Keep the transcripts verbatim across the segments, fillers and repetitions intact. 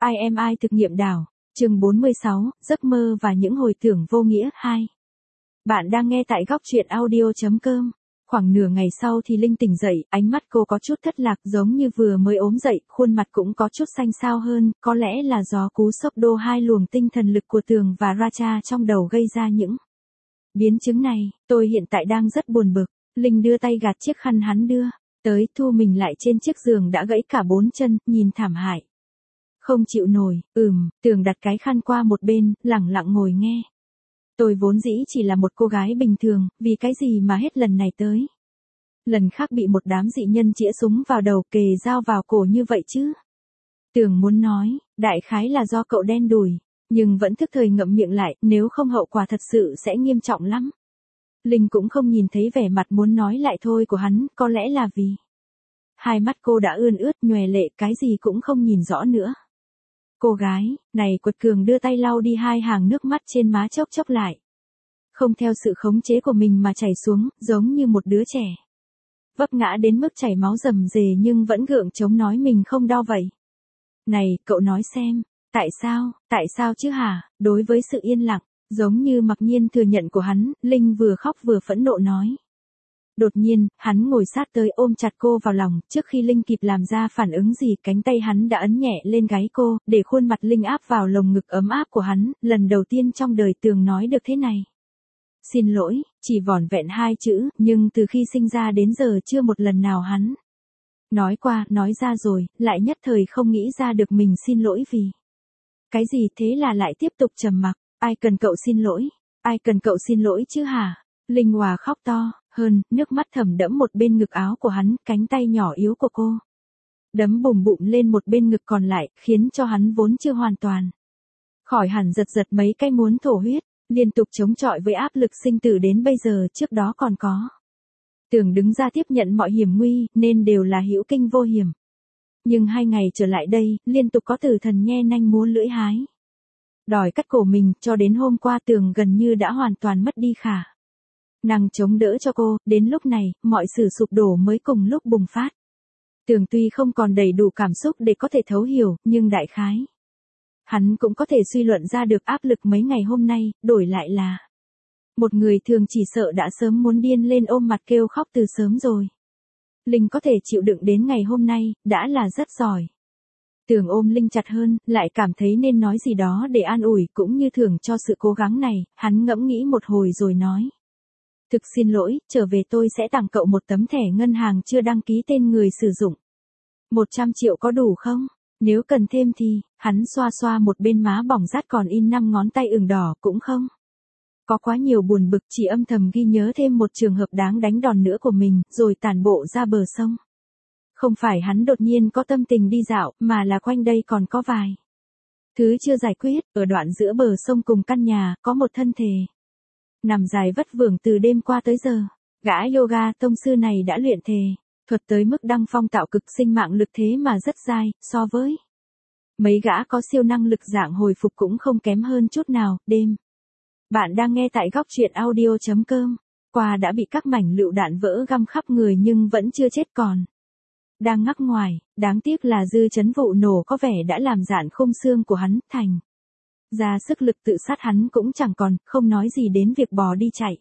I am I thực nghiệm đảo, chương bốn mươi sáu, giấc mơ và những hồi tưởng vô nghĩa hai. Bạn đang nghe tại góc truyện audio chấm com. Khoảng nửa ngày sau thì Linh tỉnh dậy, ánh mắt cô có chút thất lạc giống như vừa mới ốm dậy, khuôn mặt cũng có chút xanh xao hơn, có lẽ là do cú sốc đô hai luồng tinh thần lực của Tường và Racha trong đầu gây ra những biến chứng này. Tôi hiện tại đang rất buồn bực. Linh đưa tay gạt chiếc khăn hắn đưa tới, thu mình lại trên chiếc giường đã gãy cả bốn chân, nhìn thảm hại. Không chịu nổi, ừm, Tường đặt cái khăn qua một bên, lẳng lặng ngồi nghe. Tôi vốn dĩ chỉ là một cô gái bình thường, vì cái gì mà hết lần này tới lần khác bị một đám dị nhân chĩa súng vào đầu, kề dao vào cổ như vậy chứ. Tường muốn nói, đại khái là do cậu đen đủi, nhưng vẫn thức thời ngậm miệng lại, nếu không hậu quả thật sự sẽ nghiêm trọng lắm. Linh cũng không nhìn thấy vẻ mặt muốn nói lại thôi của hắn, có lẽ là vì hai mắt cô đã ươn ướt nhòe lệ, cái gì cũng không nhìn rõ nữa. Cô gái, này, quật cường đưa tay lau đi hai hàng nước mắt trên má chốc chốc lại. Không theo sự khống chế của mình mà chảy xuống, giống như một đứa trẻ vấp ngã đến mức chảy máu rầm rề nhưng vẫn gượng chống nói mình không đau vậy. Này, cậu nói xem, tại sao, tại sao chứ hả? Đối với sự yên lặng, giống như mặc nhiên thừa nhận của hắn, Linh vừa khóc vừa phẫn nộ nói. Đột nhiên, hắn ngồi sát tới ôm chặt cô vào lòng, trước khi Linh kịp làm ra phản ứng gì, cánh tay hắn đã ấn nhẹ lên gáy cô, để khuôn mặt Linh áp vào lồng ngực ấm áp của hắn, lần đầu tiên trong đời Tường nói được thế này. Xin lỗi, chỉ vỏn vẹn hai chữ, nhưng từ khi sinh ra đến giờ chưa một lần nào hắn nói qua, nói ra rồi, lại nhất thời không nghĩ ra được mình xin lỗi vì cái gì, thế là lại tiếp tục trầm mặc. Ai cần cậu xin lỗi, ai cần cậu xin lỗi chứ hả? Linh Hòa khóc to hơn, nước mắt thầm đẫm một bên ngực áo của hắn, cánh tay nhỏ yếu của cô đấm bùm bụm lên một bên ngực còn lại, khiến cho hắn vốn chưa hoàn toàn khỏi hẳn giật giật mấy cái muốn thổ huyết, liên tục chống chọi với áp lực sinh tử đến bây giờ. Trước đó còn có Tường đứng ra tiếp nhận mọi hiểm nguy, nên đều là hữu kinh vô hiểm. Nhưng hai ngày trở lại đây, liên tục có tử thần nhe nanh múa lưỡi hái đòi cắt cổ mình, cho đến hôm qua Tường gần như đã hoàn toàn mất đi khả năng chống đỡ cho cô. Đến lúc này, mọi sự sụp đổ mới cùng lúc bùng phát. Tường tuy không còn đầy đủ cảm xúc để có thể thấu hiểu, nhưng đại khái hắn cũng có thể suy luận ra được áp lực mấy ngày hôm nay, đổi lại là một người thường chỉ sợ đã sớm muốn điên lên ôm mặt kêu khóc từ sớm rồi. Linh có thể chịu đựng đến ngày hôm nay, đã là rất giỏi. Tường ôm Linh chặt hơn, lại cảm thấy nên nói gì đó để an ủi cũng như thưởng cho sự cố gắng này, hắn ngẫm nghĩ một hồi rồi nói. Thực xin lỗi, trở về tôi sẽ tặng cậu một tấm thẻ ngân hàng chưa đăng ký tên người sử dụng. một trăm triệu có đủ không? Nếu cần thêm thì, hắn xoa xoa một bên má bỏng rát còn in năm ngón tay ửng đỏ, cũng không có quá nhiều buồn bực, chỉ âm thầm ghi nhớ thêm một trường hợp đáng đánh đòn nữa của mình, rồi tản bộ ra bờ sông. Không phải hắn đột nhiên có tâm tình đi dạo, mà là quanh đây còn có vài thứ chưa giải quyết. Ở đoạn giữa bờ sông cùng căn nhà, có một thân thể nằm dài vất vưởng từ đêm qua tới giờ. Gã yoga tông sư này đã luyện thể thuật tới mức đăng phong tạo cực, sinh mạng lực thế mà rất dai, so với mấy gã có siêu năng lực dạng hồi phục cũng không kém hơn chút nào. Đêm. Bạn đang nghe tại góc truyện audio chấm com. Qua đã bị các mảnh lựu đạn vỡ găm khắp người nhưng vẫn chưa chết, còn đang ngắc ngoài. Đáng tiếc là dư chấn vụ nổ có vẻ đã làm rạn khung xương của hắn, thành ra sức lực tự sát hắn cũng chẳng còn, không nói gì đến việc bò đi chạy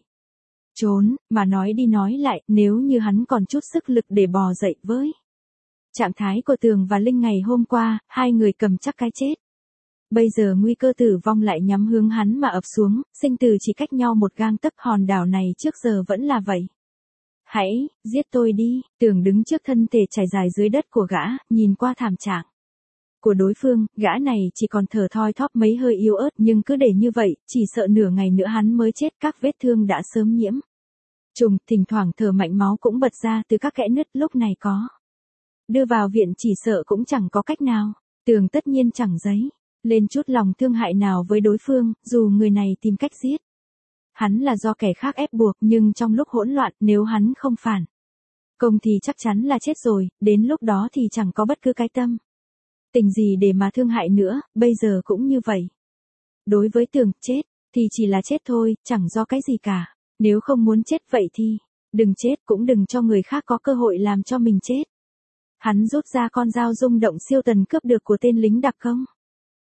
trốn, mà nói đi nói lại, nếu như hắn còn chút sức lực để bò dậy với trạng thái của Tường và Linh ngày hôm qua, hai người cầm chắc cái chết. Bây giờ nguy cơ tử vong lại nhắm hướng hắn mà ập xuống, sinh tử chỉ cách nhau một gang tấc. Hòn đảo này trước giờ vẫn là vậy. Hãy, giết tôi đi. Tường đứng trước thân thể trải dài dưới đất của gã, nhìn qua thảm trạng của đối phương, gã này chỉ còn thở thoi thóp mấy hơi yếu ớt, nhưng cứ để như vậy, chỉ sợ nửa ngày nữa hắn mới chết. Các vết thương đã sớm nhiễm trùng, thỉnh thoảng thở mạnh máu cũng bật ra từ các kẽ nứt, lúc này có đưa vào viện chỉ sợ cũng chẳng có cách nào. Tường tất nhiên chẳng dấy lên chút lòng thương hại nào với đối phương, dù người này tìm cách giết hắn là do kẻ khác ép buộc, nhưng trong lúc hỗn loạn, nếu hắn không phản công thì chắc chắn là chết rồi, đến lúc đó thì chẳng có bất cứ cái tâm tình gì để mà thương hại nữa. Bây giờ cũng như vậy. Đối với Tường, chết thì chỉ là chết thôi, chẳng do cái gì cả. Nếu không muốn chết vậy thì đừng chết, cũng đừng cho người khác có cơ hội làm cho mình chết. Hắn rút ra con dao rung động siêu tần cướp được của tên lính đặc công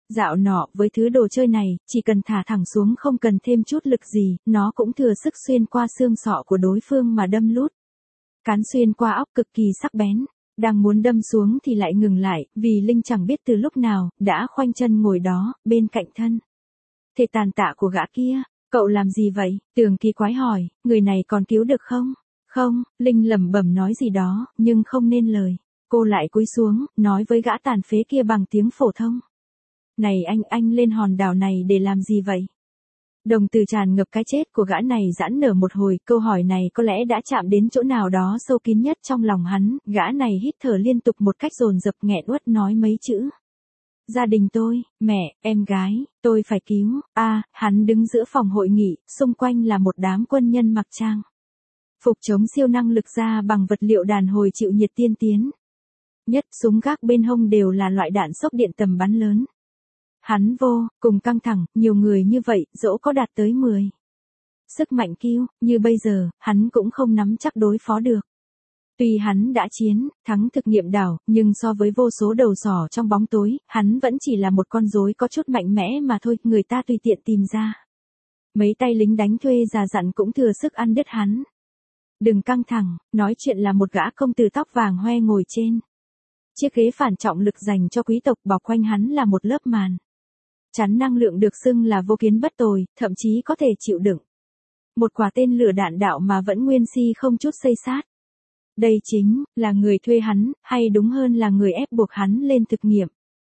Dạo nọ với thứ đồ chơi này, chỉ cần thả thẳng xuống không cần thêm chút lực gì, nó cũng thừa sức xuyên qua xương sọ của đối phương mà đâm lút. Cán xuyên qua óc cực kỳ sắc bén, đang muốn đâm xuống thì lại ngừng lại, vì Linh chẳng biết từ lúc nào, đã khoanh chân ngồi đó, bên cạnh thân thể tàn tạ của gã kia. Cậu làm gì vậy? Tường kỳ quái hỏi, người này còn cứu được không? Không, Linh lẩm bẩm nói gì đó, nhưng không nên lời. Cô lại cúi xuống, nói với gã tàn phế kia bằng tiếng phổ thông. Này anh, anh lên hòn đảo này để làm gì vậy? Đồng từ tràn ngập cái chết của gã này giãn nở một hồi, câu hỏi này có lẽ đã chạm đến chỗ nào đó sâu kín nhất trong lòng hắn, gã này hít thở liên tục một cách dồn dập nghẹn uất nói mấy chữ. Gia đình tôi, mẹ, em gái, tôi phải cứu. A, à, hắn đứng giữa phòng hội nghị, xung quanh là một đám quân nhân mặc trang phục chống siêu năng lực ra bằng vật liệu đàn hồi chịu nhiệt tiên tiến. Nhất súng gác bên hông đều là loại đạn sốc điện tầm bắn lớn. Hắn vô cùng căng thẳng, nhiều người như vậy, dẫu có đạt tới mười. Sức mạnh kill, như bây giờ, hắn cũng không nắm chắc đối phó được. Tuy hắn đã chiến, thắng thực nghiệm đảo, nhưng so với vô số đầu sỏ trong bóng tối, hắn vẫn chỉ là một con rối có chút mạnh mẽ mà thôi, người ta tùy tiện tìm ra. Mấy tay lính đánh thuê già dặn cũng thừa sức ăn đứt hắn. Đừng căng thẳng, nói chuyện là một gã công tử tóc vàng hoe ngồi trên chiếc ghế phản trọng lực dành cho quý tộc, bao quanh hắn là một lớp màn chắn năng lượng được xưng là vô kiến bất tồi, thậm chí có thể chịu đựng một quả tên lửa đạn đạo mà vẫn nguyên si không chút xây sát. Đây chính là người thuê hắn, hay đúng hơn là người ép buộc hắn lên thực nghiệm.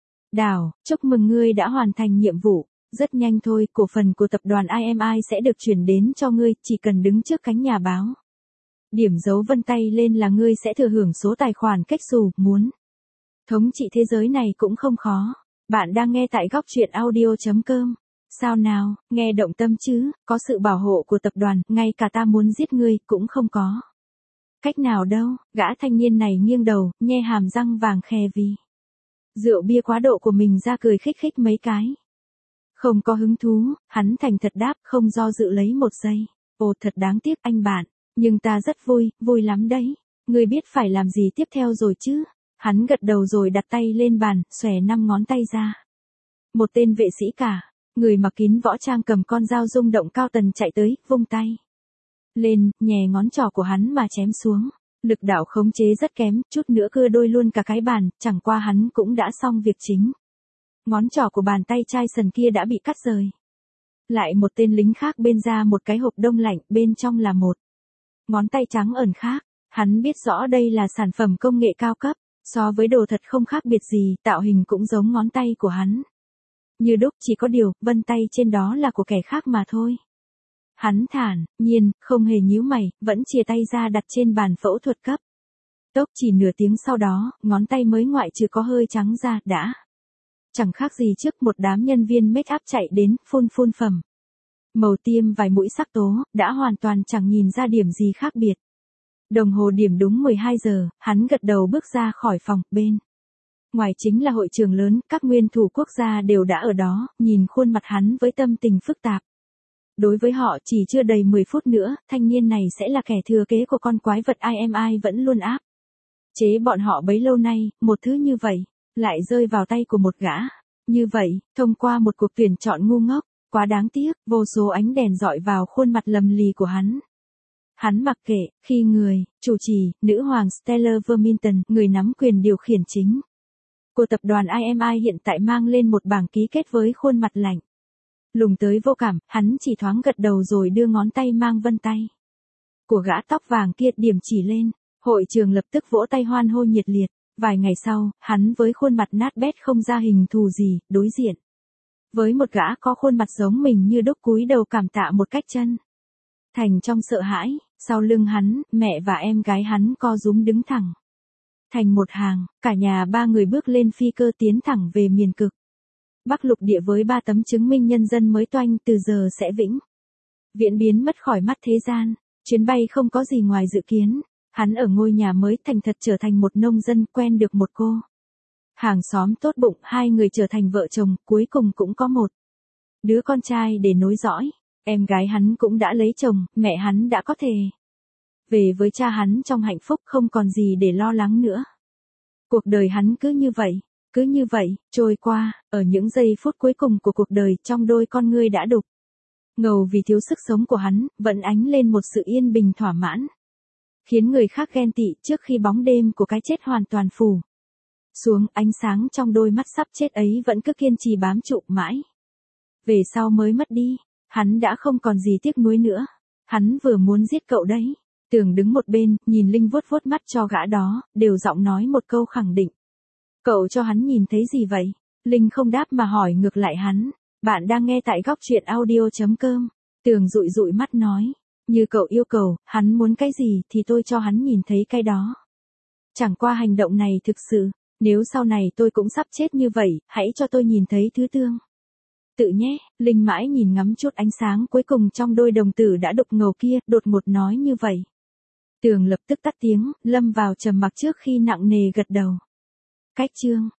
Đào, chúc mừng ngươi đã hoàn thành nhiệm vụ. Rất nhanh thôi, cổ phần của tập đoàn i em i sẽ được chuyển đến cho ngươi, chỉ cần đứng trước cánh nhà báo. Điểm dấu vân tay lên là ngươi sẽ thừa hưởng số tài khoản cách xù, muốn thống trị thế giới này cũng không khó. Bạn đang nghe tại góc truyện audio chấm com. Sao nào, nghe động tâm chứ, có sự bảo hộ của tập đoàn, ngay cả ta muốn giết ngươi cũng không có cách nào đâu. Gã thanh niên này nghiêng đầu, nhe hàm răng vàng khè vì rượu bia quá độ của mình ra cười khích khích mấy cái. Không có hứng thú, hắn thành thật đáp, không do dự lấy một giây. Ồ, thật đáng tiếc anh bạn, nhưng ta rất vui, vui lắm đấy. Ngươi biết phải làm gì tiếp theo rồi chứ? Hắn gật đầu rồi đặt tay lên bàn, xòe năm ngón tay ra. Một tên vệ sĩ cả, người mặc kín võ trang cầm con dao rung động cao tần chạy tới, vung tay lên, nhè ngón trỏ của hắn mà chém xuống. Lực đạo khống chế rất kém, chút nữa cưa đôi luôn cả cái bàn, chẳng qua hắn cũng đã xong việc chính. Ngón trỏ của bàn tay trai sần kia đã bị cắt rời. Lại một tên lính khác bên ra một cái hộp đông lạnh, bên trong là một ngón tay trắng ẩn khác. Hắn biết rõ đây là sản phẩm công nghệ cao cấp, so với đồ thật không khác biệt gì, tạo hình cũng giống ngón tay của hắn. Như đúc, chỉ có điều, vân tay trên đó là của kẻ khác mà thôi. Hắn thản nhiên, không hề nhíu mày, vẫn chìa tay ra đặt trên bàn phẫu thuật cấp. Tốc chỉ nửa tiếng sau đó, ngón tay mới ngoại trừ có hơi trắng ra, đã chẳng khác gì trước. Một đám nhân viên make up chạy đến, phun phun phẩm màu tiêm vài mũi sắc tố, đã hoàn toàn chẳng nhìn ra điểm gì khác biệt. Đồng hồ điểm đúng mười hai giờ, hắn gật đầu bước ra khỏi phòng, bên ngoài chính là hội trường lớn, các nguyên thủ quốc gia đều đã ở đó, nhìn khuôn mặt hắn với tâm tình phức tạp. Đối với họ chỉ chưa đầy mười phút nữa, thanh niên này sẽ là kẻ thừa kế của con quái vật i em i vẫn luôn áp chế bọn họ bấy lâu nay, một thứ như vậy, lại rơi vào tay của một gã. Như vậy, thông qua một cuộc tuyển chọn ngu ngốc, quá đáng tiếc, vô số ánh đèn dọi vào khuôn mặt lầm lì của hắn. Hắn mặc kệ, khi người, chủ trì, nữ hoàng Stellar Verminton, người nắm quyền điều khiển chính của tập đoàn i em i hiện tại mang lên một bảng ký kết với khuôn mặt lạnh lùng tới vô cảm, hắn chỉ thoáng gật đầu rồi đưa ngón tay mang vân tay của gã tóc vàng kia điểm chỉ lên. Hội trường lập tức vỗ tay hoan hô nhiệt liệt. Vài ngày sau, hắn với khuôn mặt nát bét không ra hình thù gì, đối diện với một gã có khuôn mặt giống mình như đúc cúi đầu cảm tạ một cách chân thành trong sợ hãi. Sau lưng hắn, mẹ và em gái hắn co rúm đứng thẳng thành một hàng, cả nhà ba người bước lên phi cơ tiến thẳng về miền cực Bắc lục địa với ba tấm chứng minh nhân dân mới toanh, từ giờ sẽ vĩnh viễn biến mất khỏi mắt thế gian. Chuyến bay không có gì ngoài dự kiến. Hắn ở ngôi nhà mới thành thật trở thành một nông dân, quen được một cô hàng xóm tốt bụng, hai người trở thành vợ chồng, cuối cùng cũng có một đứa con trai để nối dõi. Em gái hắn cũng đã lấy chồng, mẹ hắn đã có thể về với cha hắn trong hạnh phúc, không còn gì để lo lắng nữa. Cuộc đời hắn cứ như vậy, Cứ như vậy, trôi qua, ở những giây phút cuối cùng của cuộc đời trong đôi con ngươi đã đục ngầu vì thiếu sức sống của hắn, vẫn ánh lên một sự yên bình thỏa mãn. Khiến người khác ghen tị trước khi bóng đêm của cái chết hoàn toàn phủ xuống, ánh sáng trong đôi mắt sắp chết ấy vẫn cứ kiên trì bám trụ mãi. Về sau mới mất đi, hắn đã không còn gì tiếc nuối nữa. Hắn vừa muốn giết cậu đấy. Tường đứng một bên, nhìn Linh vuốt vuốt mắt cho gã đó, đều giọng nói một câu khẳng định. Cậu cho hắn nhìn thấy gì vậy? Linh không đáp mà hỏi ngược lại hắn. Bạn đang nghe tại góc truyện audio chấm com. Tường dụi dụi mắt nói. Như cậu yêu cầu, hắn muốn cái gì thì tôi cho hắn nhìn thấy cái đó. Chẳng qua hành động này thực sự, nếu sau này tôi cũng sắp chết như vậy, hãy cho tôi nhìn thấy thứ tương tự nhé. Linh mãi nhìn ngắm chút ánh sáng cuối cùng trong đôi đồng tử đã đục ngầu kia, đột ngột nói như vậy. Tường lập tức tắt tiếng, lâm vào trầm mặc trước khi nặng nề gật đầu. Cách chương